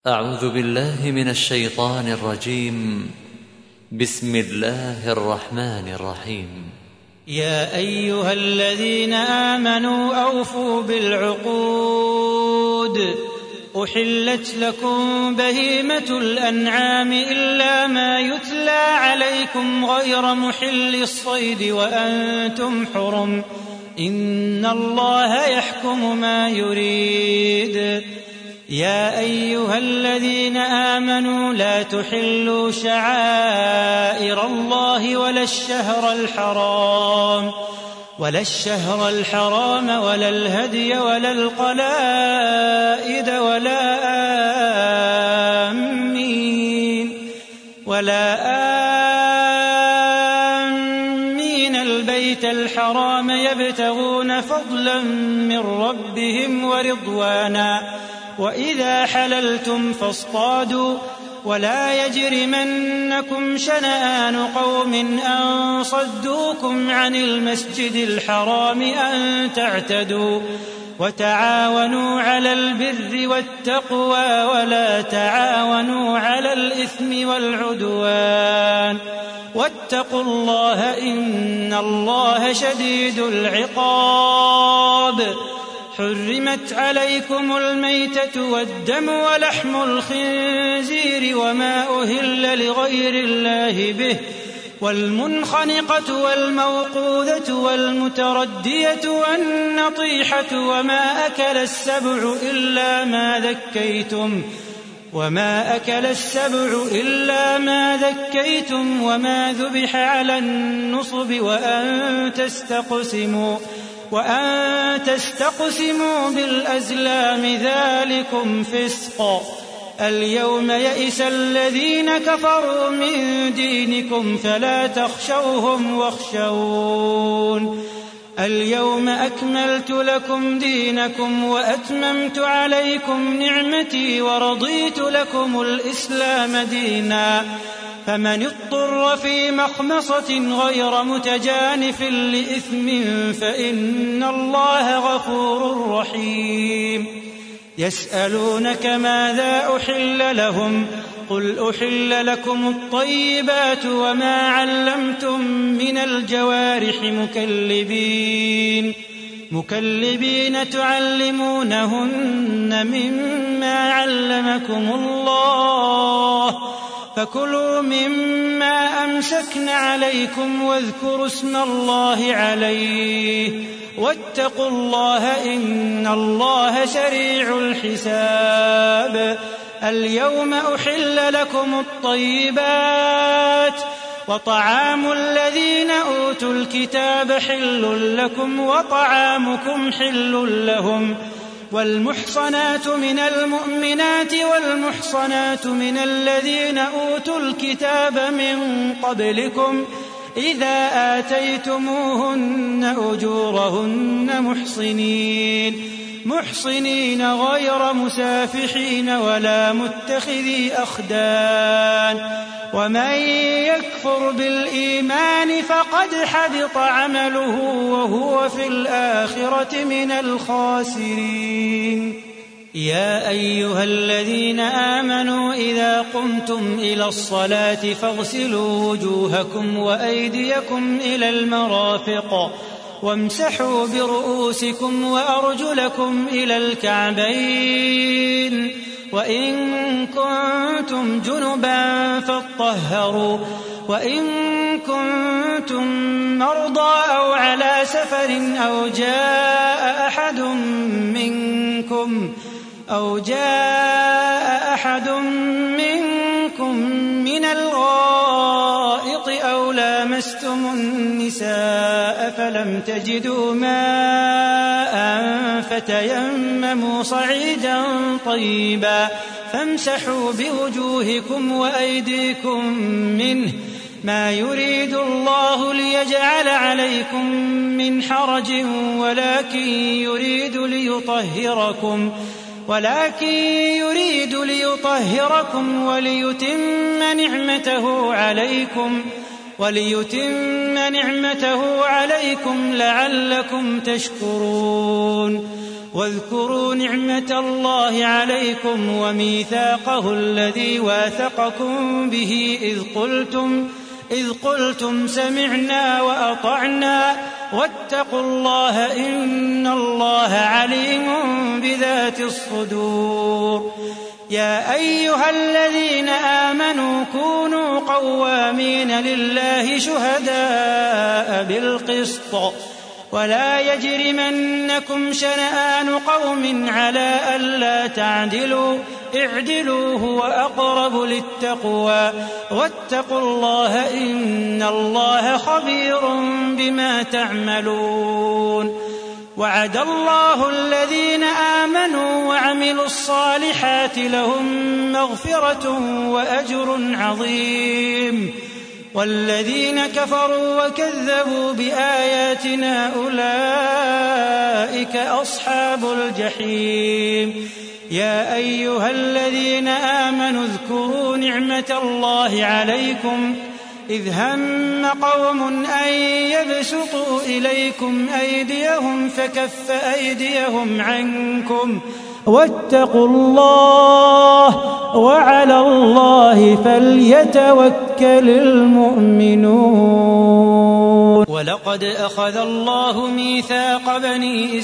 أعوذ بالله من الشيطان الرجيم. بسم الله الرحمن الرحيم. يا أيها الذين آمنوا أوفوا بالعقود. أحلت لكم بهيمة الأنعام إلا ما يتلى عليكم غير محل الصيد وأنتم حرم، إن الله يحكم ما يريد. يا أيها الذين آمنوا لا تحلوا شعائر الله ولا الشهر الحرام ولا الهدي ولا القلائد ولا آمين البيت الحرام يبتغون فضلا من ربهم ورضوانا، وإذا حللتم فاصطادوا، ولا يجرمنكم شنآن قوم أن صدوكم عن المسجد الحرام أن تعتدوا، وتعاونوا على البر والتقوى ولا تعاونوا على الإثم والعدوان، واتقوا الله إن الله شديد العقاب. حرمت عليكم الميتة والدم ولحم الخنزير وما أهل لغير الله به، والمنخنقة والموقوذة والمتردية والنطيحة وما أكل السبع إلا ما ذكيتم وما ذبح على النصب وأن تستقسموا بالأزلام ذلكم فسق. اليوم يئس الذين كفروا من دينكم فلا تخشوهم واخشون. اليوم أكملت لكم دينكم وأتممت عليكم نعمتي ورضيت لكم الإسلام دينا، فمن اضطر في مخمصة غير متجانف لإثم فإن الله غفور رحيم. يسألونك ماذا أحل لهم، قل أحل لكم الطيبات وما علمتم من الجوارح مكلبين تعلمونهن مما علمكم الله، فكلوا مما أمسكن عليكم واذكروا اسم الله عليه، واتقوا الله إن الله سريع الحساب. اليوم أحل لكم الطيبات، وطعام الذين أوتوا الكتاب حل لكم وطعامكم حل لهم، والمحصنات من المؤمنات والمحصنات من الذين أوتوا الكتاب من قبلكم إذا آتيتموهن أجورهن محصنين غير مسافحين ولا متخذي أخدان، ومن يكفر بالإيمان فقد حبط عمله وهو في الآخرة من الخاسرين. يا أيها الذين آمنوا إذا قمتم إلى الصلاة فاغسلوا وجوهكم وأيديكم إلى المرافق وامسحوا برؤوسكم وأرجلكم إلى الكعبين، وإن كنتم جنبا فاطهروا، وإن كنتم مرضى أو على سفر أو جاء أحد منكم من الغائط أو لامستم النساء فلم تجدوا ماء فتيمموا صعيدا طيبا فامسحوا بوجوهكم وأيديكم منه، ما يريد الله ليجعل عليكم من حرج ولكن يريد ليطهركم وليتم نعمته عليكم لعلكم تشكرون. واذكروا نعمة الله عليكم وميثاقه الذي واثقكم به إذ قلتم سمعنا وأطعنا واتقوا الله إن الله عليم بذات الصدور. يا أيها الذين آمنوا كونوا قوامين لله شهداء بالقسط ولا يجرمنكم شنآن قوم على ألا تعدلوا اعدلوا هو أقرب للتقوى واتقوا الله إن الله خبير بما تعملون. وعد الله الذين آمنوا وعملوا الصالحات لهم مغفرة وأجر عظيم والذين كفروا وكذبوا بآياتنا أولئك أصحاب الجحيم. يا أيها الذين آمنوا اذكروا نعمة الله عليكم إذ هم قوم أن يبسطوا إليكم أيديهم فكف أيديهم عنكم واتقوا الله وعلى الله فليتوكل المؤمنون. ولقد أخذ الله ميثاق بني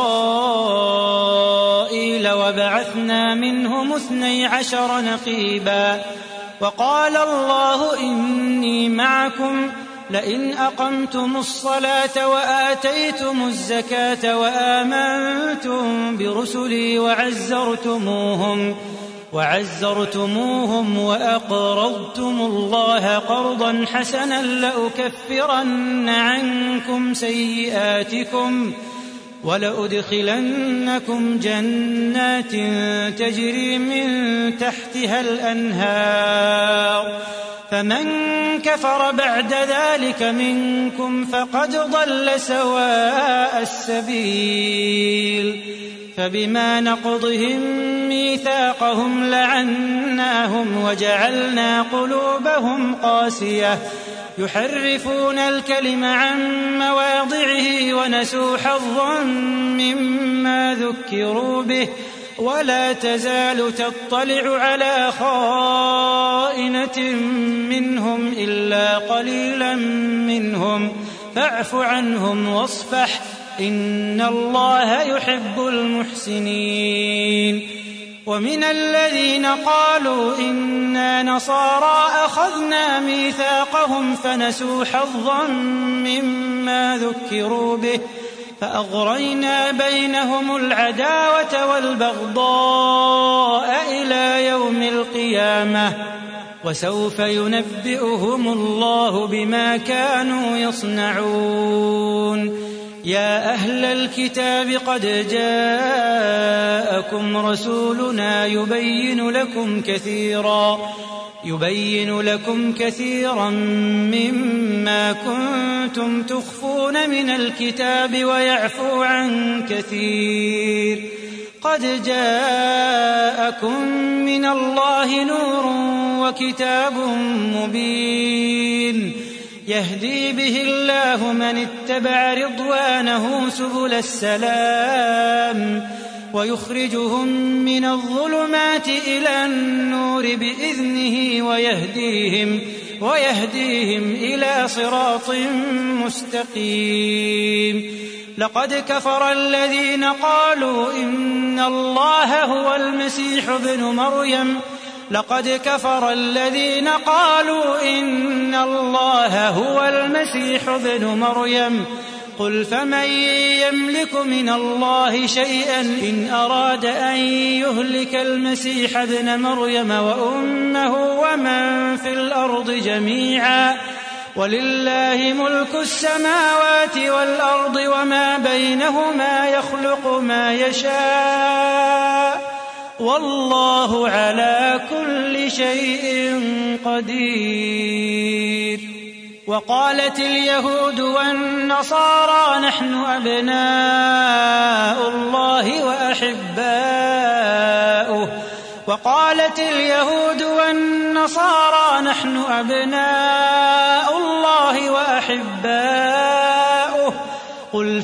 إسرائيل وبعثنا منهم 12 نقيبا وقال الله إني معكم لئن أقمتم الصلاة وآتيتم الزكاة وآمنتم برسلي وعزرتموهم وأقرضتم الله قرضا حسنا لأكفرن عنكم سيئاتكم ولأدخلنكم جنات تجري من تحتها الأنهار فمن كفر بعد ذلك منكم فقد ضل سواء السبيل. فبما نقضهم ميثاقهم لعناهم وجعلنا قلوبهم قاسية يحرفون الكلم عن مواضعه ونسوا حظا مما ذكروا به ولا تزال تطلع على خائنة منهم إلا قليلا منهم فاعف عنهم واصفح إن الله يحب المحسنين. ومن الذين قالوا إنا نصارى أخذنا ميثاقهم فنسوا حظا مما ذكروا به فأغرينا بينهم العداوة والبغضاء إلى يوم القيامة وسوف ينبئهم الله بما كانوا يصنعون. يا أهل الكتاب قد جاءكم رسولنا يبين لكم كثيرا مما كنتم تخفون من الكتاب ويعفو عن كثير. قد جاءكم من الله نور وكتاب مبين يهدي به الله من اتبع رضوانه سبل السلام ويخرجهم من الظلمات إلى النور بإذنه ويهديهم إلى صراط مستقيم. لقد كفر الذين قالوا إن الله هو المسيح ابن مريم قل فمن يملك من الله شيئا إن أراد أن يهلك المسيح ابن مريم وأمه ومن في الأرض جميعا ولله ملك السماوات والأرض وما بينهما يخلق ما يشاء والله على كل شيء قدير. وقالت اليهود والنصارى نحن أبناء الله وأحباؤه قل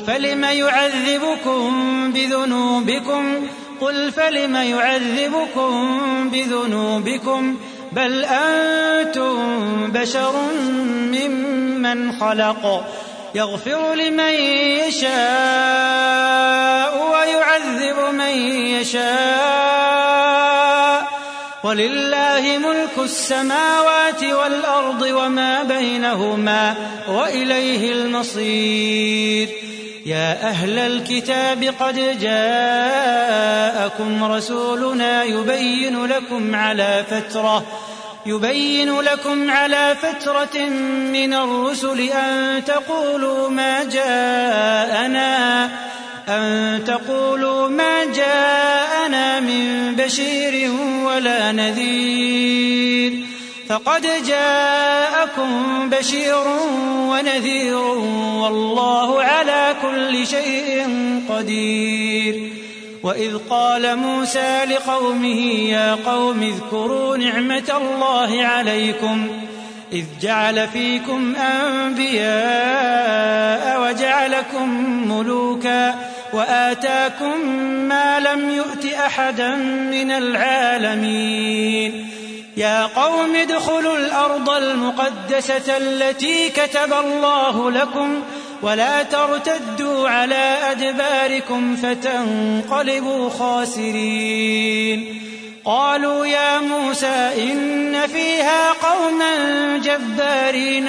فلم يعذبكم بذنوبكم بل أنتم بشر ممن خلق يغفر لمن يشاء ويعذب من يشاء ولله ملك السماوات والأرض وما بينهما وإليه المصير. يا أهل الكتاب قد جاءكم رسولنا يبين لكم على فترة من الرسل أن تقولوا ما جاءنا من بشير ولا نذير فقد جاءكم بشير ونذير والله على كل شيء قدير. وإذ قال موسى لقومه يا قوم اذكروا نعمة الله عليكم إذ جعل فيكم أنبياء وجعلكم ملوكا وآتاكم ما لم يؤت أحدا من العالمين. يا قوم ادخلوا الأرض المقدسة التي كتب الله لكم ولا ترتدوا على أدباركم فتنقلبوا خاسرين. قالوا يا موسى إن فيها قوما جبارين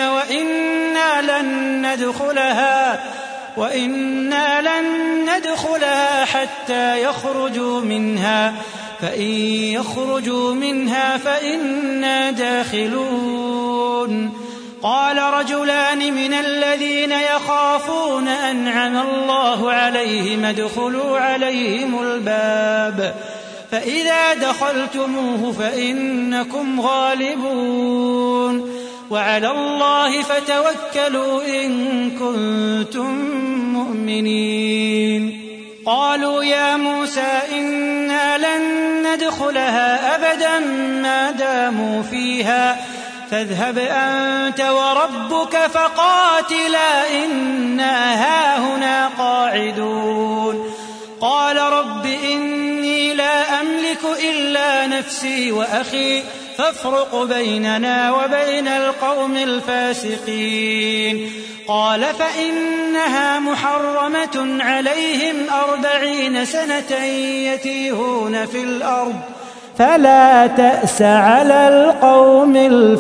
وإنا لن ندخلها حتى يخرجوا منها فإن يخرجوا منها فإنا داخلون. قال رجلان من الذين يخافون أنعم الله عليهم ادخلوا عليهم الباب فإذا دخلتموه فإنكم غالبون وعلى الله فتوكلوا إن كنتم مؤمنين. قالوا يا موسى إنا لن ندخلها أبدا ما داموا فيها فاذهب أنت وربك فقاتلا إنا هاهنا قاعدون. قال رب إني لا أملك إلا نفسي وأخي فافرق بيننا وبين القوم الفاسقين. قال فإنها محرمة عليهم 40 سنة يتيهون في الأرض فلا تأس على القوم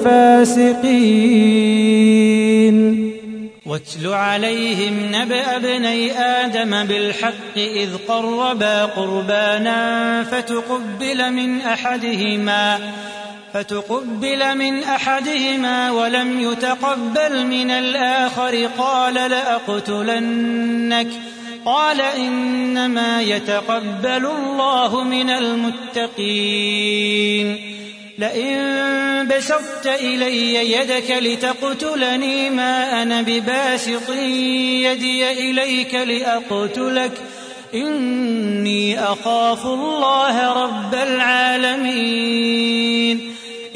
الفاسقين. واتل عليهم نبأ ابني آدم بالحق إذ قربا قربانا فتقبل من أحدهما ولم يتقبل من الآخر قال لأقتلنك قال إنما يتقبل الله من المتقين. لئن بسطت إلي يدك لتقتلني ما أنا بباسط يدي إليك لأقتلك إني أخاف الله رب العالمين.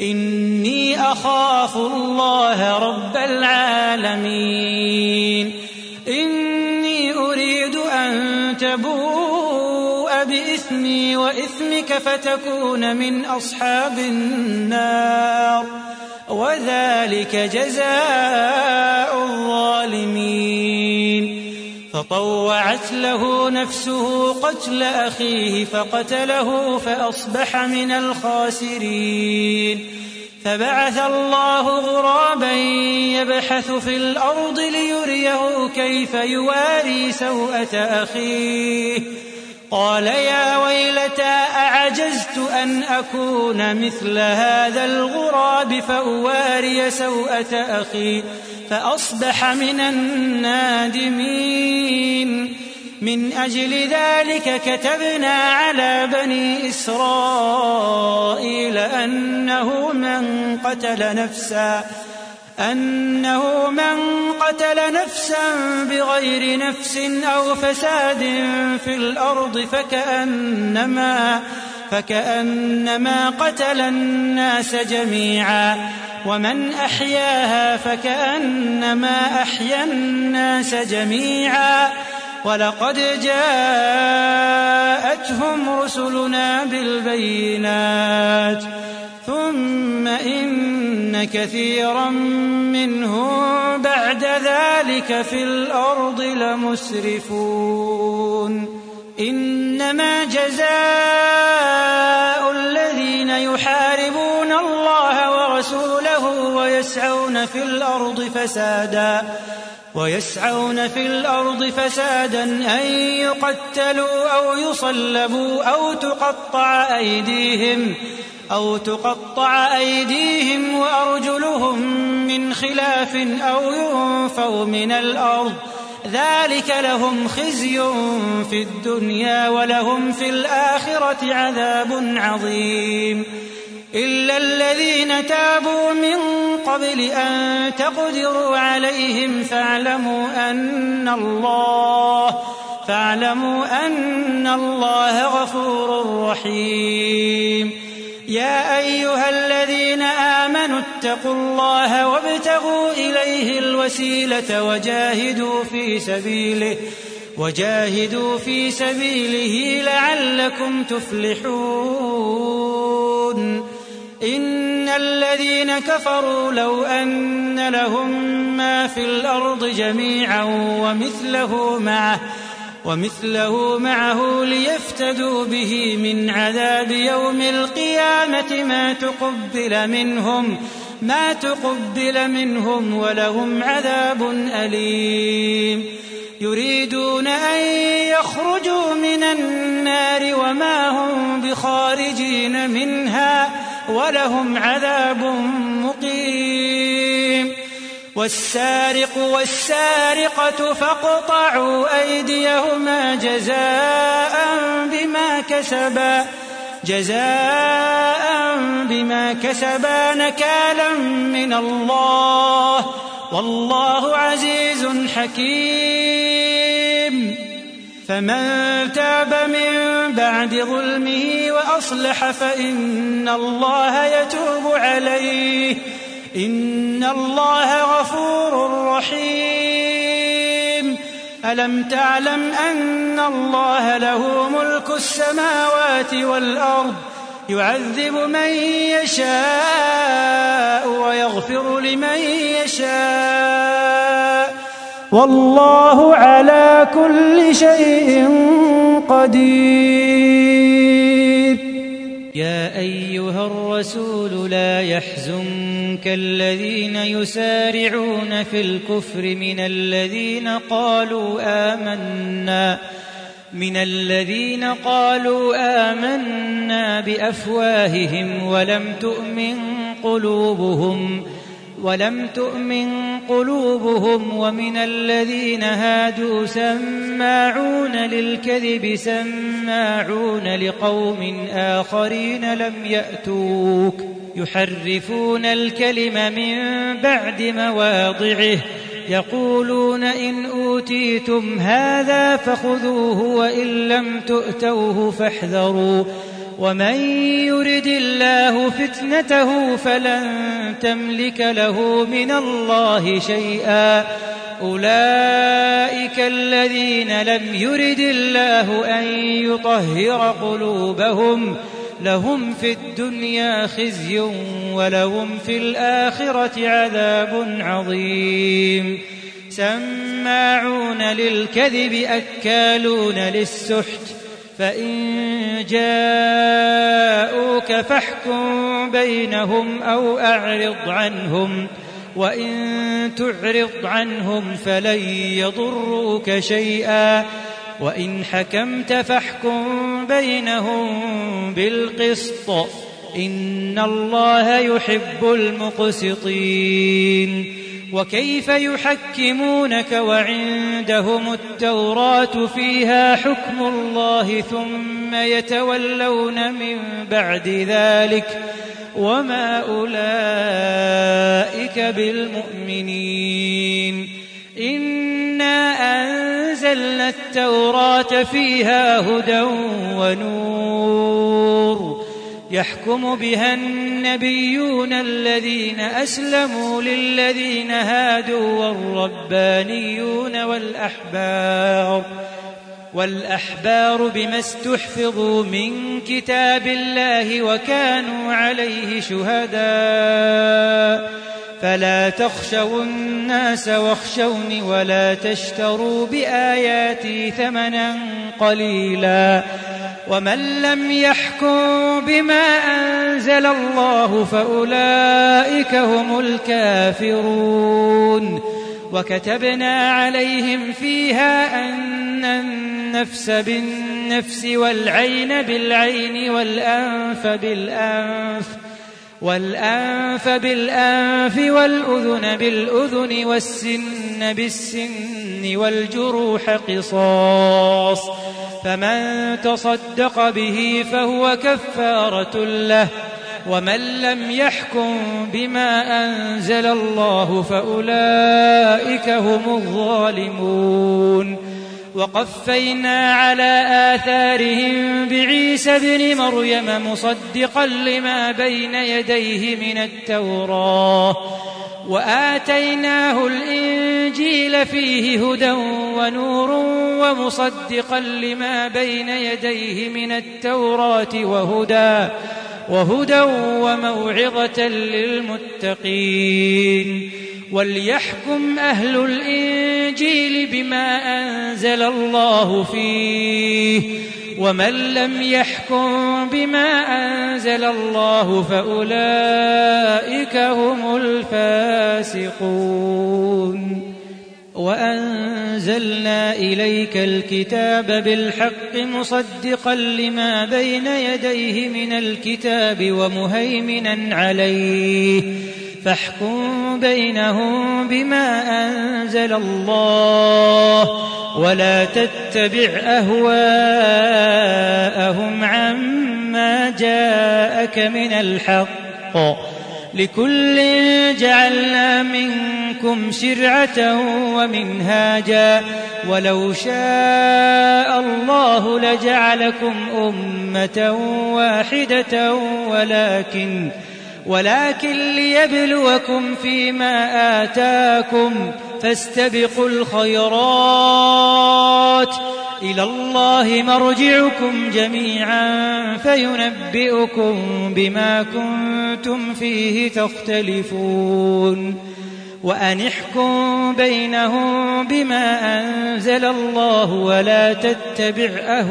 إني أريد أن تبوء بإثمي وإثمك فتكون من أصحاب النار وذلك جزاء الظالمين. فطوعت له نفسه قتل أخيه فقتله فأصبح من الخاسرين. فبعث الله غرابا يبحث في الأرض ليريه كيف يواري سوءة أخيه قال يا ويلتى أعجزت أن أكون مثل هذا الغراب فأواري سوءة أخي فأصبح من النادمين. من أجل ذلك كتبنا على بني إسرائيل أنه من قتل نفسا بغير نفس أو فساد في الأرض فكأنما قتل الناس جميعا ومن أحياها فكأنما أحيا الناس جميعا ولقد جاءتهم رسلنا بالبينات ثم إن كثيرا منهم بعد ذلك في الأرض لمسرفون إنما جزاء الذين يحاربون الله ورسوله ويسعون في الأرض فسادا أن يقتلوا أو يصلبوا أو تقطع أيديهم وأرجلهم من خلاف أو ينفوا من الأرض ذلك لهم خزي في الدنيا ولهم في الآخرة عذاب عظيم إلا الذين تابوا من قبل أن تقدروا عليهم فاعلموا أن الله غفور رحيم يا أيها الذين آمنوا اتقوا الله وابتغوا إليه الوسيلة وجاهدوا في سبيله لعلكم تفلحون إن الذين كفروا لو أن لهم ما في الأرض جميعا ومثله معه ليفتدوا به من عذاب يوم القيامة ما تقبل منهم ولهم عذاب أليم يريدون أن يخرجوا من النار وما هم بخارجين منها ولهم عذاب مقيم والسارق والسارقة فاقطعوا أيديهما جزاء بما كسبا نكالا من الله والله عزيز حكيم فمن تاب من بعد ظلمه وأصلح فإن الله يتوب عليه إن الله غفور رحيم ألم تعلم أن الله له ملك السماوات والأرض يعذب من يشاء ويغفر لمن يشاء والله على كل شيء قدير يا أيها الرسول لا يحزنك الذين يسارعون في الكفر من الذين قالوا آمنا بأفواههم ولم تؤمن قلوبهم ومن الذين هادوا سماعون للكذب سماعون لقوم آخرين لم يأتوك يحرفون الكلم من بعد مواضعه يقولون إن أوتيتم هذا فخذوه وإن لم تؤتوه فاحذروا ومن يرد الله فتنته فلن تملك له من الله شيئا أولئك الذين لم يرد الله أن يطهر قلوبهم لهم في الدنيا خزي ولهم في الآخرة عذاب عظيم سماعون للكذب أكالون للسحت فإن جاءوك فاحكم بينهم أو أعرض عنهم وإن تعرض عنهم فلن يضروك شيئا وإن حكمت فاحكم بينهم بالقسط إن الله يحب المقسطين وكيف يحكمونك وعندهم التوراة فيها حكم الله ثم يتولون من بعد ذلك وما أولئك بالمؤمنين إنا أنزلنا التوراة فيها هدى ونور يحكم بها النبيون الذين أسلموا للذين هادوا والربانيون والأحبار بما استحفظوا من كتاب الله وكانوا عليه شهداء فلا تخشوا الناس واخشوني ولا تشتروا بآياتي ثمنا قليلا ومن لم يحكم بما أنزل الله فأولئك هم الكافرون وكتبنا عليهم فيها أن النفس بالنفس والعين بالعين والأنف بالأنف والأذن بالأذن والسن بالسن والجروح قصاص فمن تصدق به فهو كفارة له ومن لم يحكم بما أنزل الله فأولئك هم الظالمون وقفينا على آثارهم بعيسى ابن مريم مصدقا لما بين يديه من التوراة وآتيناه الإنجيل فيه هدى ونور ومصدقا لما بين يديه من التوراة وهدى وموعظة للمتقين وليحكم أهل الإنجيل بما أنزل الله فيه ومن لم يحكم بما أنزل الله فأولئك هم الفاسقون وأنزلنا إليك الكتاب بالحق مصدقا لما بين يديه من الكتاب ومهيمنا عليه فاحكم بينهم بما أنزل الله ولا تتبع أهواءهم عما جاءك من الحق لكل جعلنا منكم شرعة ومنهاجا ولو شاء الله لجعلكم أمة واحدة ولكن ليبلوكم فيما آتاكم فاستبقوا الخيرات إلى الله مرجعكم جميعا فينبئكم بما كنتم فيه تختلفون وأن احكم بينهم بما أنزل الله ولا تتبع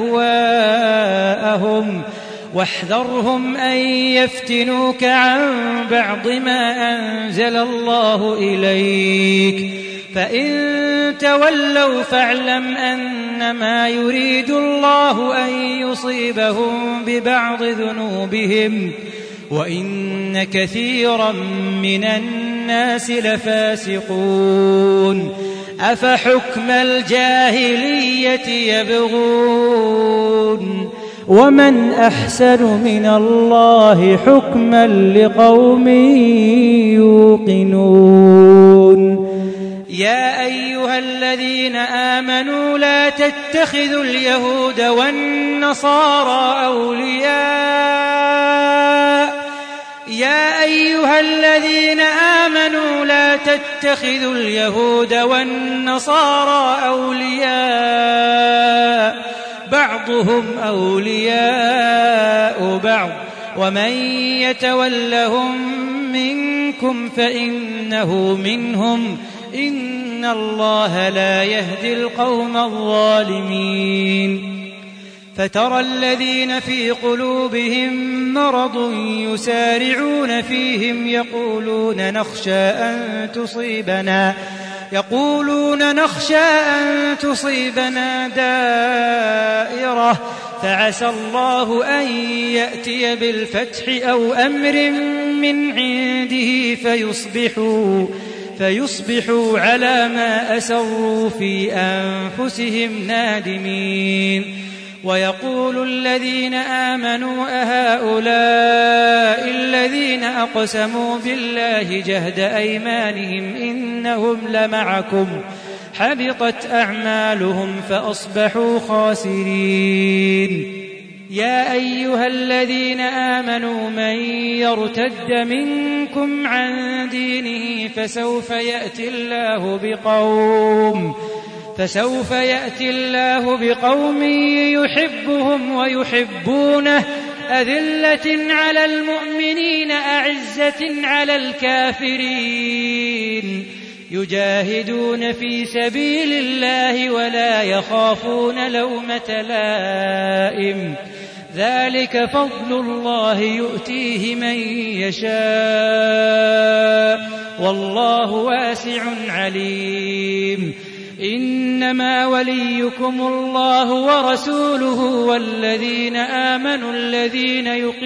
أهواءهم واحذرهم أن يفتنوك عن بعض ما أنزل الله إليك فإن تولوا فاعلم أنما يريد الله أن يصيبهم ببعض ذنوبهم وإن كثيرا من الناس لفاسقون أفحكم الجاهلية يبغون ومن أحسن من الله حكما لقوم يوقنون يا أيها الذين آمنوا لا تتخذوا اليهود والنصارى أولياء يا أيها الذين آمنوا لا تتخذوا اليهود والنصارى أولياء بعضهم أولياء بعض ومن يتولهم منكم فإنه منهم إن الله لا يهدي القوم الظالمين فترى الذين في قلوبهم مرض يسارعون فيهم يقولون نخشى أن تصيبنا دائرة فعسى الله أن يأتي بالفتح أو أمر من عنده فيصبحوا على ما أسروا في أنفسهم نادمين ويقول الذين آمنوا أهؤلاء الذين أقسموا بالله جهد أيمانهم إنهم لمعكم حبطت أعمالهم فأصبحوا خاسرين يا أيها الذين آمنوا من يرتد منكم عن دينه فسوف يأتي الله بقوم يحبهم ويحبونه أذلة على المؤمنين أعزة على الكافرين يجاهدون في سبيل الله ولا يخافون لومة لائم ذلك فضل الله يؤتيه من يشاء والله واسع عليم إنما وليكم الله ورسوله والذين آمنوا الذين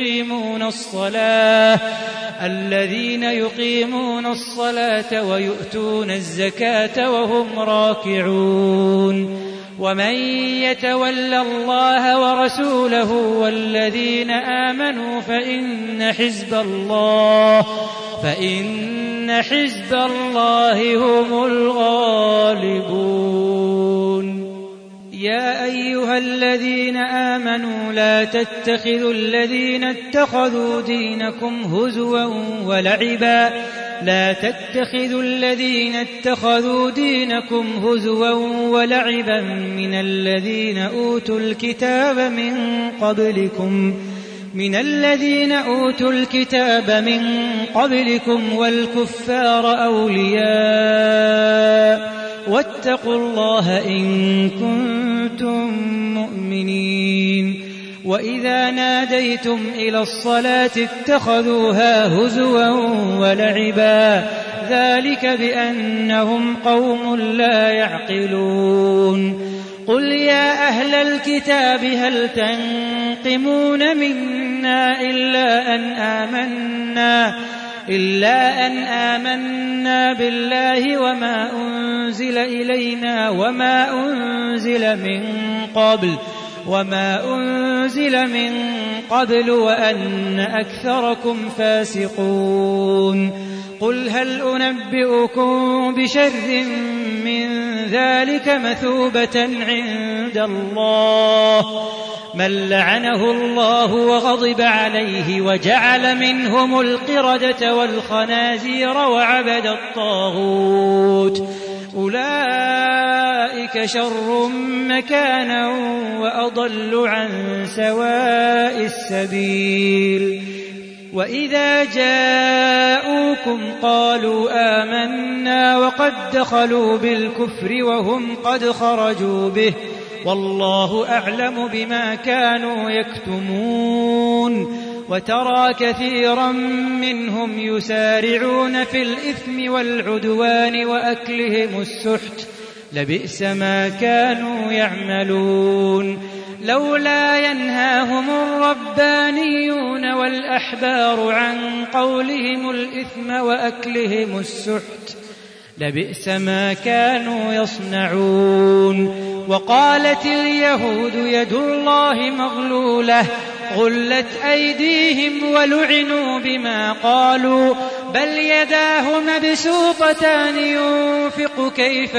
يقيمون الصلاة ويؤتون الزكاة وهم راكعون ومن يتول الله ورسوله والذين آمنوا فإن حزب الله هم الغالبون يا أيها الذين آمنوا لا تتخذوا الذين اتخذوا دينكم هزوا ولعبا من الذين أوتوا الكتاب من قبلكم والكفار أولياء واتقوا الله إن كنتم مؤمنين وإذا ناديتم إلى الصلاة اتخذوها هزوا ولعبا ذلك بأنهم قوم لا يعقلون قل يا أهل الكتاب هل تنقمون منا إلا أن آمنا بالله وما أنزل إلينا وما أنزل من قبل وأن أكثركم فاسقون قل هل أنبئكم بشر من ذلك مثوبة عند الله من لعنه الله وغضب عليه وجعل منهم القردة والخنازير وعبد الطاغوت أولئك شر مكانا وأضل عن سواء السبيل وإذا جاءوكم قالوا آمنا وقد دخلوا بالكفر وهم قد خرجوا به والله أعلم بما كانوا يكتمون وترى كثيرا منهم يسارعون في الإثم والعدوان وأكلهم السحت لبئس ما كانوا يعملون لولا ينهاهم الربانيون والأحبار عن قولهم الإثم وأكلهم السحت لبئس ما كانوا يصنعون وقالت اليهود يد الله مغلولة غلت أيديهم ولعنوا بما قالوا بل يداه مبسوطتان ينفق كيف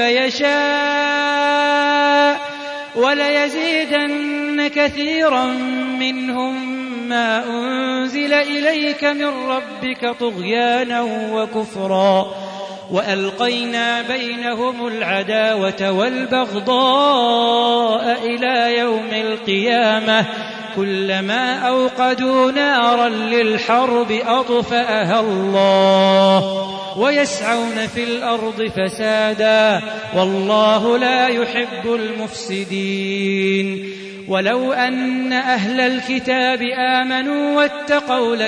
يشاء وليزيدن كثيرا منهم ما أنزل إليك من ربك طغيانا وكفرا وألقينا بينهم العداوة والبغضاء إلى يوم القيامة كلما أوقدوا نارا للحرب أطفأها الله ويسعون في الأرض فسادا والله لا يحب المفسدين ولو أن أهل الكتاب آمنوا واتقوا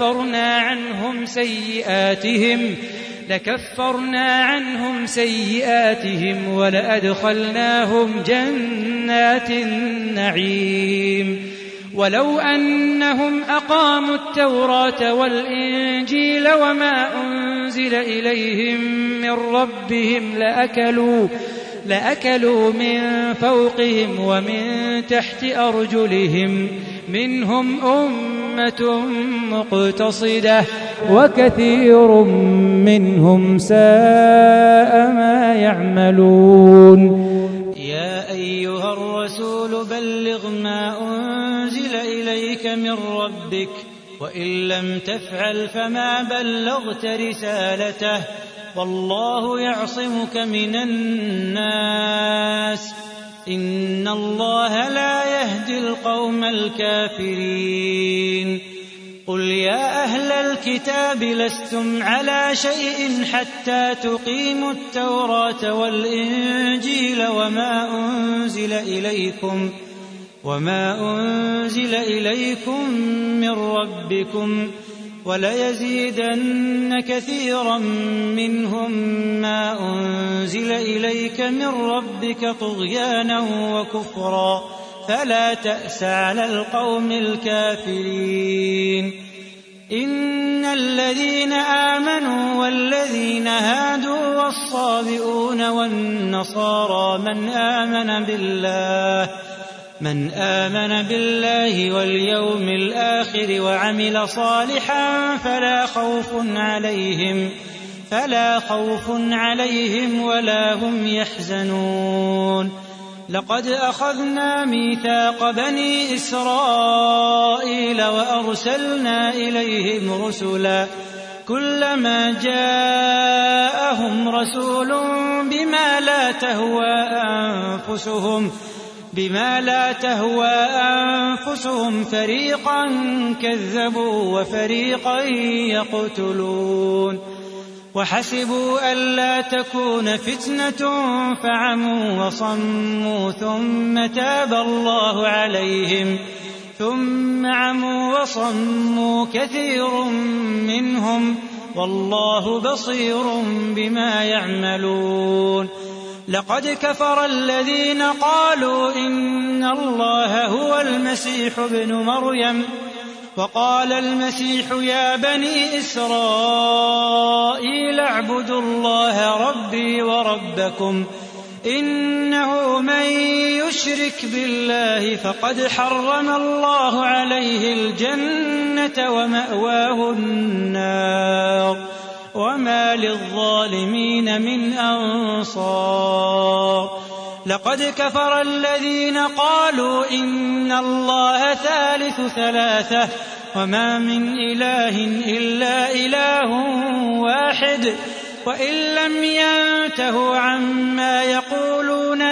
لكفرنا عنهم سيئاتهم ولأدخلناهم جنات النعيم ولو أنهم أقاموا التوراة والإنجيل وما أنزل إليهم من ربهم لأكلوا من فوقهم ومن تحت أرجلهم منهم أمة مقتصدة وكثير منهم ساء ما يعملون يا أيها الرسول بلغ ما أنزل ربك وإن لم تفعل فما بلغت رسالته والله يعصمك من الناس إن الله لا يهدي القوم الكافرين قل يا أهل الكتاب لستم على شيء حتى تقيموا التوراة والإنجيل وما أنزل إليكم من ربكم وليزيدن كثيرا منهم ما أنزل إليك من ربك طغيانا وكفرا فلا تأس على القوم الكافرين إن الذين آمنوا والذين هادوا والصابئون والنصارى من آمن بالله واليوم الآخر وعمل صالحا فلا خوف عليهم ولا هم يحزنون لقد أخذنا ميثاق بني إسرائيل وأرسلنا إليهم رسلا كلما جاءهم رسول بما لا تهوى أنفسهم فريقا كذبوا وفريقا يقتلون وحسبوا ألا تكون فتنة فعموا وصموا ثم عموا وصموا كثير منهم والله بصير بما يعملون لقد كفر الذين قالوا إن الله هو المسيح ابن مريم وقال المسيح يا بني إسرائيل اعبدوا الله ربي وربكم إنه من يشرك بالله فقد حرم الله عليه الجنة ومأواه النار وما للظالمين من أنصار لقد كفر الذين قالوا إن الله ثالث ثلاثة وما من إله إلا إله واحد وإن لم ينتهوا عما يقولون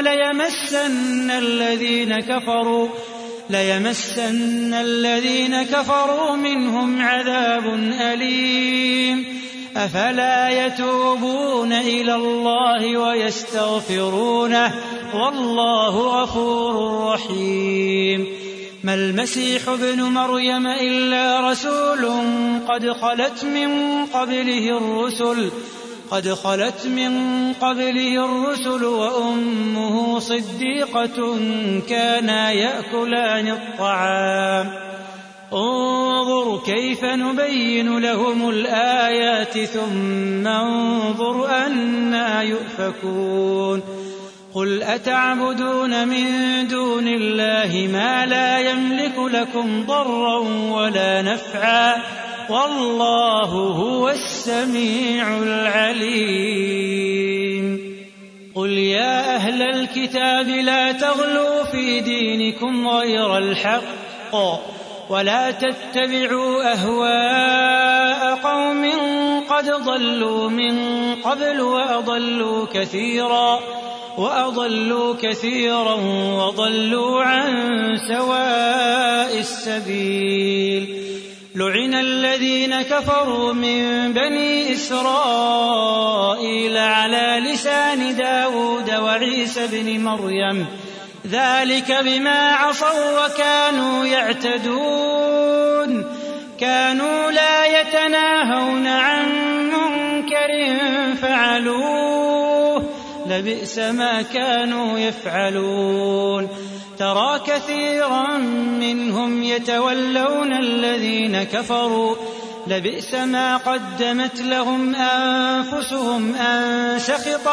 ليمسن الذين كفروا منهم عذاب أليم أفلا يتوبون إلى الله ويستغفرونه والله غفور رحيم ما المسيح ابن مريم إلا رسول قد خلت من قبله الرسل وأمه صديقة كانا يأكلان الطعام انظر كيف نبين لهم الآيات ثم انظر أنى يؤفكون قل أتعبدون من دون الله ما لا يملك لكم ضرا ولا نفعا والله هو السميع العليم قل يا أهل الكتاب لا تغلوا في دينكم غير الحق ولا تتبعوا أهواء قوم قد ضلوا من قبل وأضلوا كثيرا وضلوا عن سواء السبيل لعن الذين كفروا من بني إسرائيل على لسان داود وعيسى بن مريم ذلك بما عصوا وكانوا يعتدون كانوا لا يتناهون عن منكر فعلوه لبئس ما كانوا يفعلون ترى كثيرا منهم يتولون الذين كفروا لبئس ما قدمت لهم أنفسهم أن سخط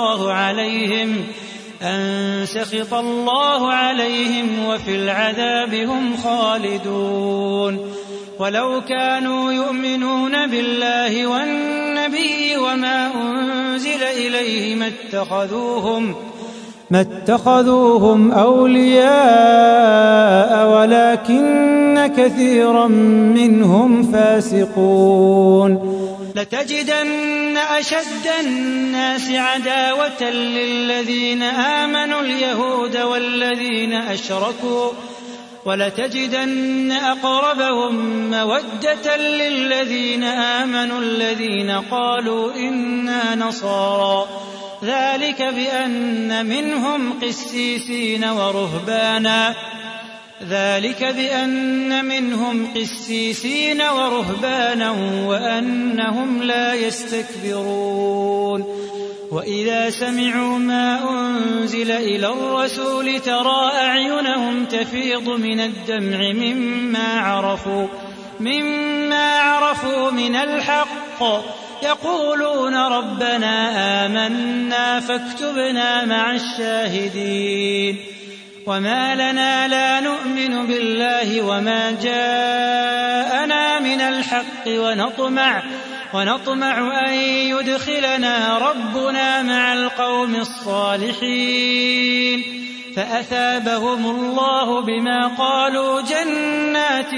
الله عليهم وفي العذاب هم خالدون ولو كانوا يؤمنون بالله والنبي وما أنزل إليه ما اتخذوهم أولياء ولكن كثيرا منهم فاسقون لتجدن أشد الناس عداوة للذين آمنوا اليهود والذين أشركوا ولتجدن أقربهم مودة للذين آمنوا الذين قالوا إنا نصارى ذلك بأن منهم قسيسين ورهبانا وأنهم لا يستكبرون وإذا سمعوا ما أنزل إلى الرسول ترى أعينهم تفيض من الدمع مما عرفوا من الحق يقولون ربنا آمنا فاكتبنا مع الشاهدين وما لنا لا نؤمن بالله وما جاءنا من الحق ونطمع أن يدخلنا ربنا مع القوم الصالحين فأثابهم الله بما قالوا جنات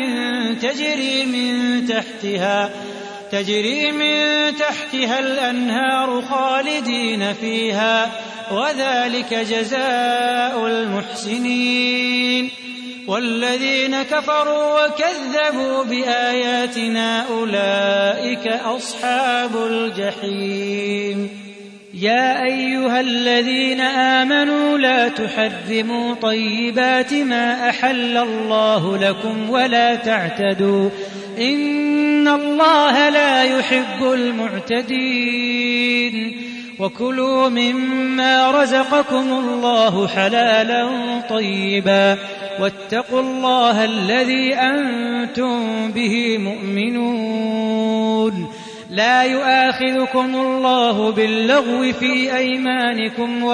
تجري من تحتها الأنهار خالدين فيها وذلك جزاء المحسنين والذين كفروا وكذبوا بآياتنا أولئك أصحاب الجحيم يا أيها الذين آمنوا لا تحرموا طيبات ما أحل الله لكم ولا تعتدوا إن الله لا يحب المعتدين وكلوا مما رزقكم الله حلالا طيبا واتقوا الله الذي أنتم به مؤمنون لا يؤاخذكم الله باللغو في أيمانكم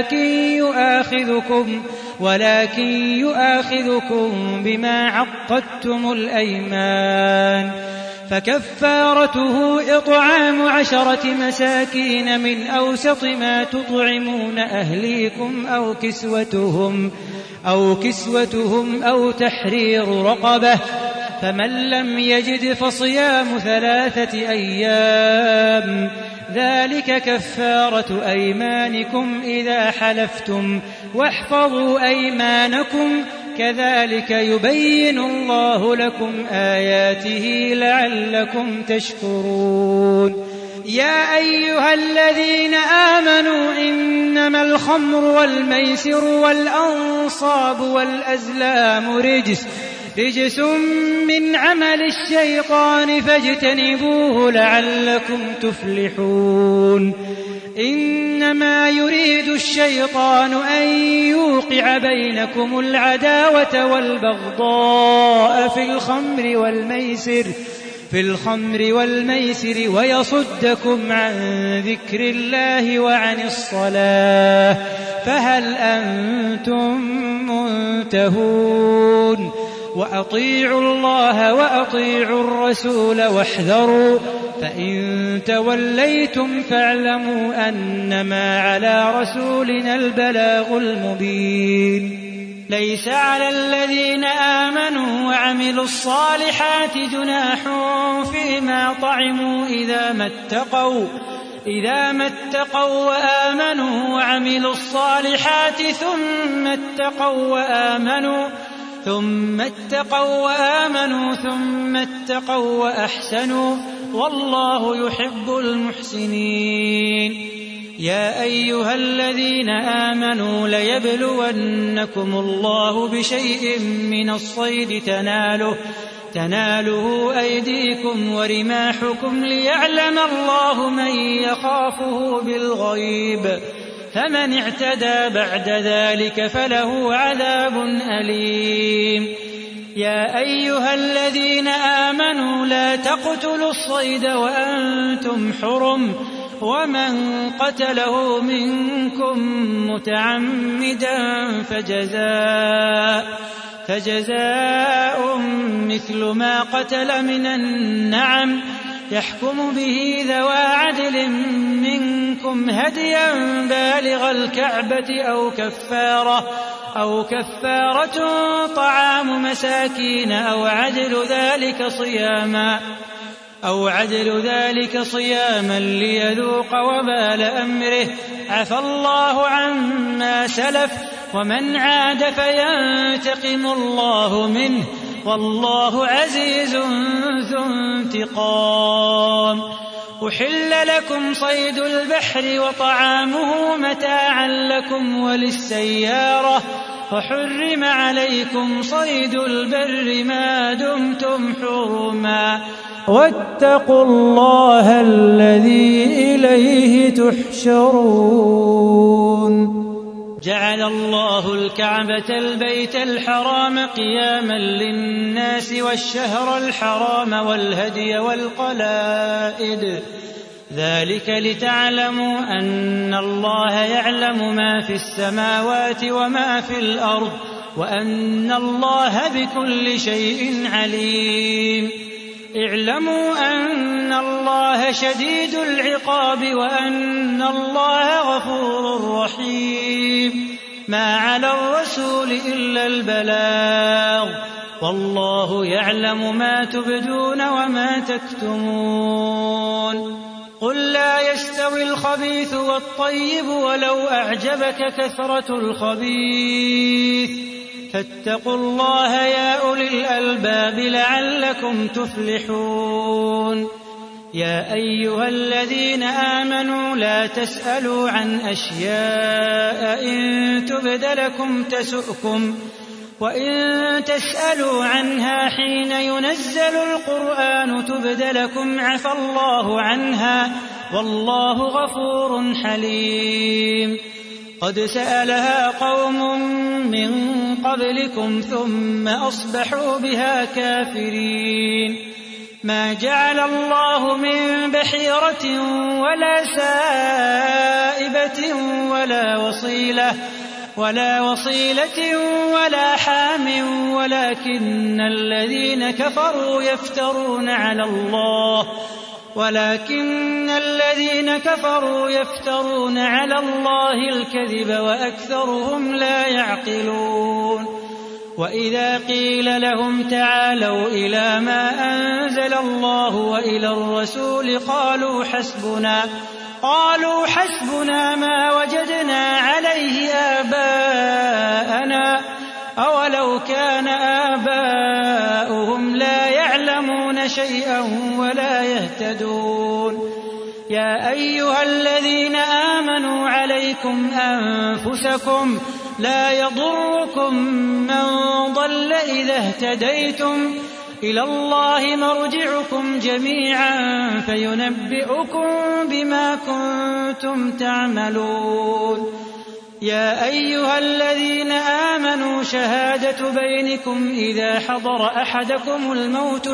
ولكن يؤاخذكم بما عقدتم الأيمان فكفارته إطعام 10 مساكين من أوسط ما تطعمون أهليكم أو كسوتهم أو تحرير رقبة فمن لم يجد فصيام 3 أيام ذلك كفارة أيمانكم إذا حلفتم واحفظوا أيمانكم كذلك يبين الله لكم آياته لعلكم تشكرون يا أيها الذين آمنوا إنما الخمر والميسر والأنصاب والأزلام رجس من عمل الشيطان فاجتنبوه لعلكم تفلحون إنما يريد الشيطان أن يوقع بينكم العداوة والبغضاء في الخمر والميسر ويصدكم عن ذكر الله وعن الصلاة فهل أنتم منتهون وأطيعوا الله وأطيعوا الرسول واحذروا فإن توليتم فاعلموا أنما على رسولنا البلاغ المبين ليس على الذين آمنوا وعملوا الصالحات جناح فيما طعموا إذا ما اتقوا وآمنوا وعملوا الصالحات ثم اتقوا وأحسنوا والله يحب المحسنين يا أيها الذين آمنوا ليبلونكم الله بشيء من الصيد تناله أيديكم ورماحكم ليعلم الله من يخافه بالغيب فمن اعتدى بعد ذلك فله عذاب أليم يا أيها الذين آمنوا لا تقتلوا الصيد وأنتم حرم ومن قتله منكم متعمدا فجزاء مثل ما قتل من النعم يحكم به ذوى عدل منكم هديا بالغ الكعبة أو كفارة طعام مساكين أو عدل ذلك صياما ليذوق وبال أمره. عفى الله عما سلف ومن عاد فينتقم الله منه والله عزيز ذو انتقام. أحل لكم صيد البحر وطعامه متاعا لكم وللسيارة وحرم عليكم صيد البر ما دمتم حرما واتقوا الله الذي إليه تحشرون. جعل الله الكعبة البيت الحرام قياما للناس والشهر الحرام والهدي والقلائد ذلك لتعلموا أن الله يعلم ما في السماوات وما في الأرض وأن الله بكل شيء عليم. اعلموا أن الله شديد العقاب وأن الله غفور رحيم. ما على الرسول إلا البلاغ والله يعلم ما تبدون وما تكتمون. قل لا يستوي الخبيث والطيب ولو أعجبك كثرة الخبيث فاتقوا الله يا أولي الألباب لعلكم تفلحون. يا أيها الذين آمنوا لا تسألوا عن أشياء إن تبد لكم تسؤكم وإن تسألوا عنها حين ينزل القرآن تبد لكم عفى الله عنها والله غفور حليم. قد سألها قوم من قبلكم ثم أصبحوا بها كافرين. ما جعل الله من بحيرة ولا سائبة ولا وصيلة ولا حام ولكن الذين كفروا يفترون على الله الكذب وأكثرهم لا يعقلون. وإذا قيل لهم تعالوا إلى ما أنزل الله وإلى الرسول قالوا حسبنا ما وجدنا عليه آباءنا أولو كان آباؤهم لا يعلمون شيئا ولا يهتدون. يا أيها الذين آمنوا عليكم أنفسكم لا يضركم من ضل إذا اهتديتم إلى الله مرجعكم جميعا فينبئكم بما كنتم تعملون. يا أيها الذين آمنوا شهادة بينكم إذا حضر أحدكم الموت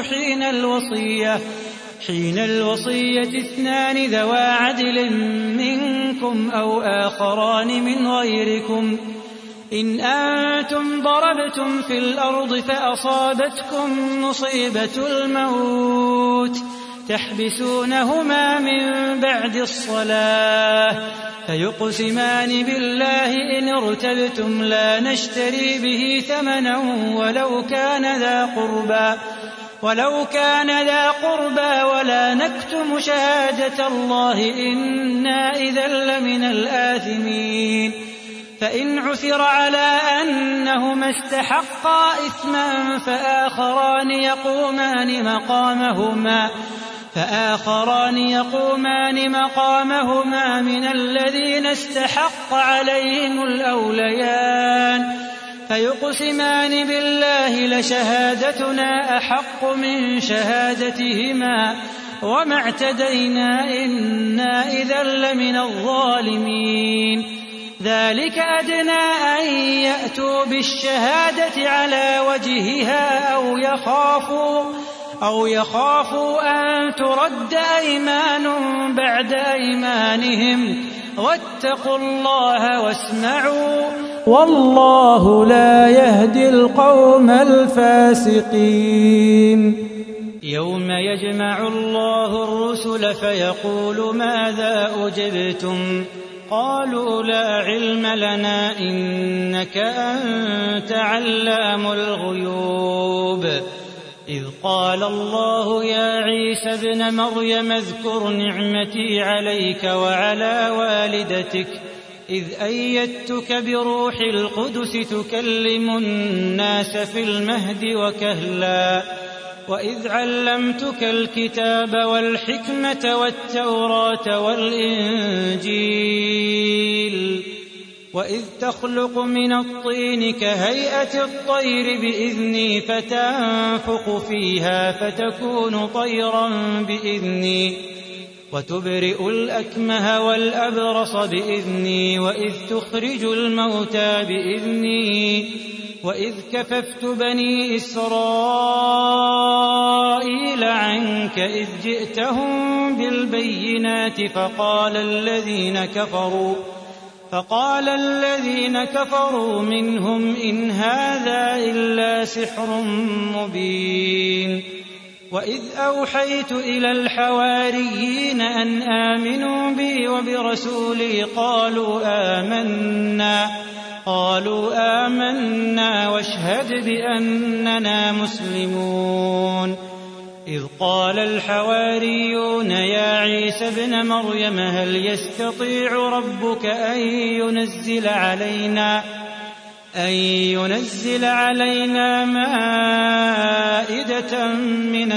حين الوصية اثنان ذوى عدل منكم أو آخران من غيركم إن أنتم ضربتم في الأرض فأصابتكم مصيبة الموت تحبسونهما من بعد الصلاة فيقسمان بالله إن ارتبتم لا نشتري به ثمنا ولو كان ذا قربى ولا نكتم شهادة الله إنا إذا لمن الآثمين. فإن عثر على أنهما استحقا إثما فآخران يقومان مقامهما من الذين استحق عليهم الأوليان فيقسمان بالله لشهادتنا أحق من شهادتهما وما اعتدينا إنا إذا لمن الظالمين. ذلك أدنى أن يأتوا بالشهادة على وجهها أو يخافوا أن ترد أيمان بعد أيمانهم واتقوا الله واسمعوا والله لا يهدي القوم الفاسقين. يوم يجمع الله الرسل فيقول ماذا أجبتم قالوا لا علم لنا إنك أنت علام الغيوب إذ قال الله يا عيسى ابن مريم اذكر نعمتي عليك وعلى والدتك إذ أيدتك بروح القدس تكلم الناس في المهد وكهلا وإذ علمتك الكتاب والحكمة والتوراة والإنجيل وإذ تخلق من الطين كهيئة الطير بإذني فتنفخ فيها فتكون طيرا بإذني وتبرئ الأكمه والأبرص بإذني وإذ تخرج الموتى بإذني وإذ كففت بني إسرائيل عنك إذ جئتهم بالبينات فقال الذين كفروا منهم إن هذا إلا سحر مبين وإذ أوحيت إلى الحواريين أن آمنوا بي وبرسولي قالوا آمنا واشهد بأننا مسلمون إذ قال الحواريون يا عيسى ابن مريم هل يستطيع ربك أن ينزل علينا مائدة من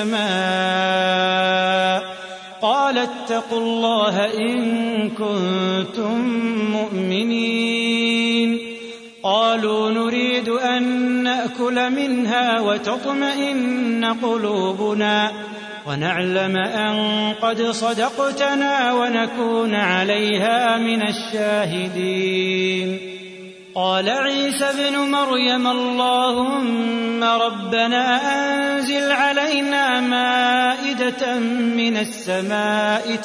السماء قال اتقوا الله إن كنتم مؤمنين قالوا نريد أن نأكل منها وتطمئن قلوبنا ونعلم أن قد صدقتنا ونكون عليها من الشاهدين قال عيسى ابن مريم اللهم ربنا أنزل علينا مائدة من السماء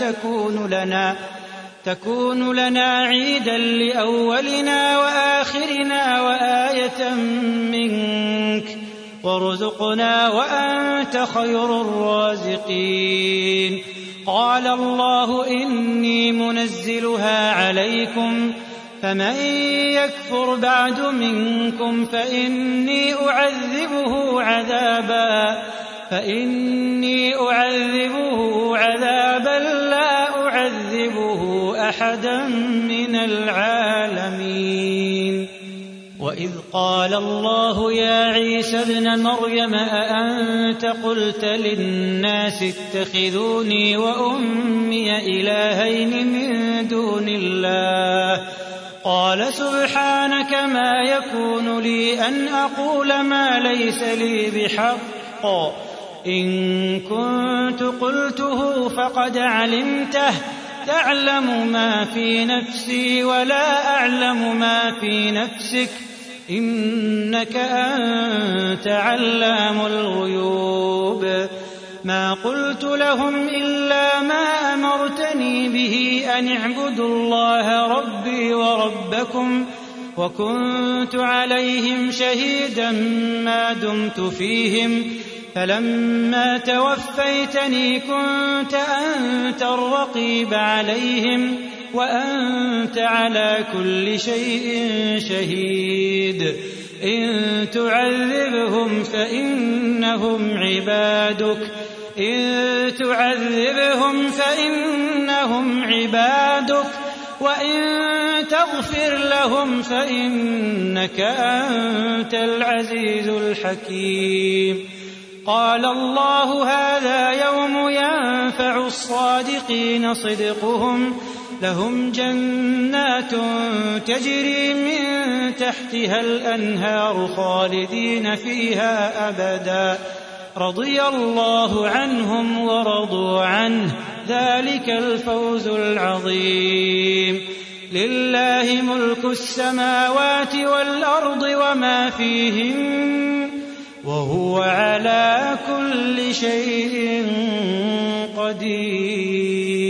تكون لنا عيدا لأولنا وآخرنا وآية منك وارزقنا وأنت خير الرازقين قال الله إني منزلها عليكم فمن يكفر بعد منكم فإني أعذبه عذابا لا أعذبه أحدا من العالمين وإذ قال الله يا عيسى ابن مريم أأنت قلت للناس اتخذوني وأمي إلهين من دون الله قال سبحانك ما يكون لي أن أقول ما ليس لي بحق إن كنت قلته فقد علمته تعلم ما في نفسي ولا أعلم ما في نفسك إنك أنت علام الغيوب ما قلت لهم إلا ما أمرتني به أن اعبدوا الله ربي وربكم وكنت عليهم شهيدا ما دمت فيهم فلما توفيتني كنت أنت الرقيب عليهم وأنت على كل شيء شهيد إن تعذبهم فإنهم عبادك وإن تغفر لهم فإنك أنت العزيز الحكيم قال الله هذا يوم ينفع الصادقين صدقهم لهم جنات تجري من تحتها الأنهار خالدين فيها أبدا رضي الله عنهم ورضوا عنه ذلك الفوز العظيم لله ملك السماوات والأرض وما فيهن وهو على كل شيء قدير